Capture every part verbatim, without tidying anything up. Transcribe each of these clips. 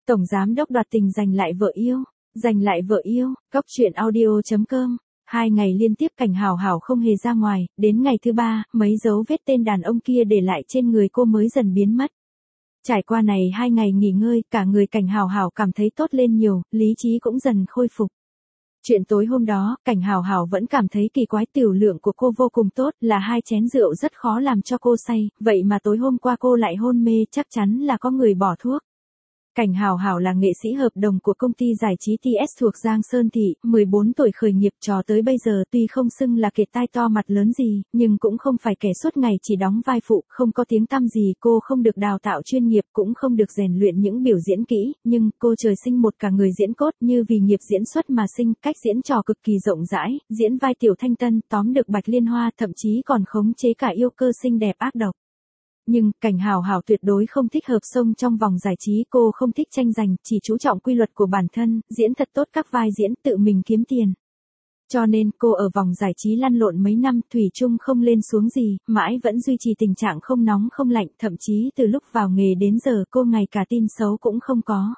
Tổng giám đốc đoạt tình giành lại vợ yêu, giành lại vợ yêu, Cóc truyện audio.com. Hai ngày liên tiếp Cảnh Hào Hào không hề ra ngoài, đến ngày thứ ba, mấy dấu vết tên đàn ông kia để lại trên người cô mới dần biến mất. Trải qua này hai ngày nghỉ ngơi, cả người Cảnh Hào Hào cảm thấy tốt lên nhiều, lý trí cũng dần khôi phục. Chuyện tối hôm đó, Cảnh Hào Hào vẫn cảm thấy kỳ quái, tiểu lượng của cô vô cùng tốt, là hai chén rượu rất khó làm cho cô say, vậy mà tối hôm qua cô lại hôn mê, chắc chắn là có người bỏ thuốc. Cảnh Hào Hào là nghệ sĩ hợp đồng của công ty giải trí tê ét thuộc Giang Sơn Thị, mười bốn tuổi khởi nghiệp cho tới bây giờ tuy không xưng là kiệt tai to mặt lớn gì, nhưng cũng không phải kẻ suốt ngày chỉ đóng vai phụ, không có tiếng tăm gì, cô không được đào tạo chuyên nghiệp, cũng không được rèn luyện những biểu diễn kỹ, nhưng cô trời sinh một cả người diễn cốt, như vì nghiệp diễn xuất mà sinh, cách diễn trò cực kỳ rộng rãi, diễn vai Tiểu Thanh Tân, tóm được Bạch Liên Hoa, thậm chí còn khống chế cả yêu cơ xinh đẹp ác độc. Nhưng, Cảnh Hào Hào tuyệt đối không thích hợp xông trong vòng giải trí, cô không thích tranh giành, chỉ chú trọng quy luật của bản thân, diễn thật tốt các vai diễn, tự mình kiếm tiền. Cho nên, cô ở vòng giải trí lăn lộn mấy năm, thủy chung không lên xuống gì, mãi vẫn duy trì tình trạng không nóng không lạnh, thậm chí từ lúc vào nghề đến giờ cô ngày cả tin xấu cũng không có.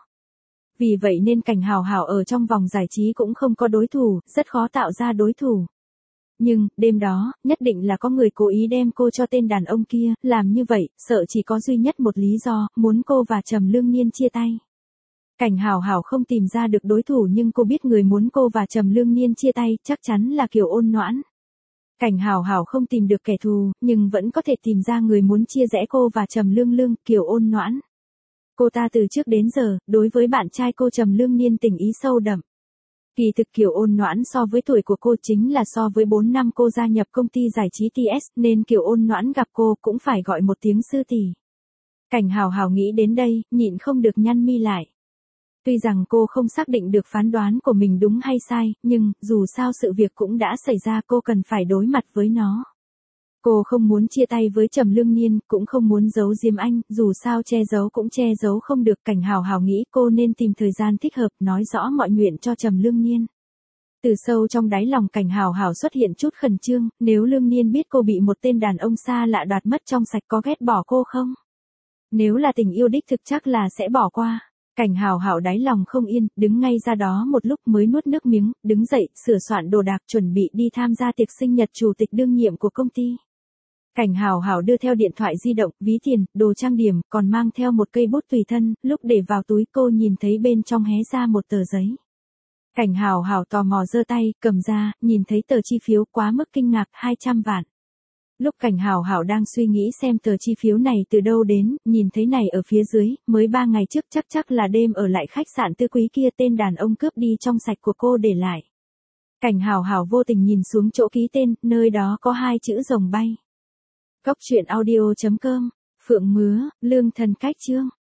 Vì vậy nên Cảnh Hào Hào ở trong vòng giải trí cũng không có đối thủ, rất khó tạo ra đối thủ. Nhưng, đêm đó, nhất định là có người cố ý đem cô cho tên đàn ông kia, làm như vậy, sợ chỉ có duy nhất một lý do, muốn cô và Trầm Lương Nhiên chia tay. Cảnh Hào Hào không tìm ra được đối thủ nhưng cô biết người muốn cô và Trầm Lương Nhiên chia tay, chắc chắn là Kiều Ôn Noãn. Cảnh Hào Hào không tìm được kẻ thù, nhưng vẫn có thể tìm ra người muốn chia rẽ cô và Trầm Lương Lương, Kiều Ôn Noãn. Cô ta từ trước đến giờ, đối với bạn trai cô Trầm Lương Nhiên tình ý sâu đậm. Kỳ thực Kiều Ôn Noãn so với tuổi của cô chính là so với bốn năm cô gia nhập công ty giải trí tê ét, nên Kiều Ôn Noãn gặp cô cũng phải gọi một tiếng sư tỷ. Cảnh Hào Hào nghĩ đến đây, nhịn không được nhăn mi lại. Tuy rằng cô không xác định được phán đoán của mình đúng hay sai, nhưng, dù sao sự việc cũng đã xảy ra, cô cần phải đối mặt với nó. Cô không muốn chia tay với Trầm Lương Nhiên, cũng không muốn giấu giếm anh, dù sao che giấu cũng che giấu không được. Cảnh Hào Hào nghĩ cô nên tìm thời gian thích hợp, nói rõ mọi chuyện cho Trầm Lương Nhiên. Từ sâu trong đáy lòng Cảnh Hào Hào xuất hiện chút khẩn trương, nếu Lương Nhiên biết cô bị một tên đàn ông xa lạ đoạt mất trong sạch có ghét bỏ cô không? Nếu là tình yêu đích thực chắc là sẽ bỏ qua. Cảnh Hào Hào đáy lòng không yên, đứng ngay ra đó một lúc mới nuốt nước miếng, đứng dậy, sửa soạn đồ đạc chuẩn bị đi tham gia tiệc sinh nhật chủ tịch đương nhiệm của công ty. Cảnh Hào Hào đưa theo điện thoại di động, ví tiền, đồ trang điểm, còn mang theo một cây bút tùy thân, lúc để vào túi cô nhìn thấy bên trong hé ra một tờ giấy. Cảnh Hào Hào tò mò giơ tay, cầm ra, nhìn thấy tờ chi phiếu quá mức kinh ngạc, hai trăm vạn. Lúc Cảnh Hào Hào đang suy nghĩ xem tờ chi phiếu này từ đâu đến, nhìn thấy này ở phía dưới, mới ba ngày trước chắc chắc là đêm ở lại khách sạn Tư Quý kia tên đàn ông cướp đi trong sạch của cô để lại. Cảnh Hào Hào vô tình nhìn xuống chỗ ký tên, nơi đó có hai chữ rồng bay. Cóc truyện audio.com, Phượng Mứa, Lương Thần Cách Chương.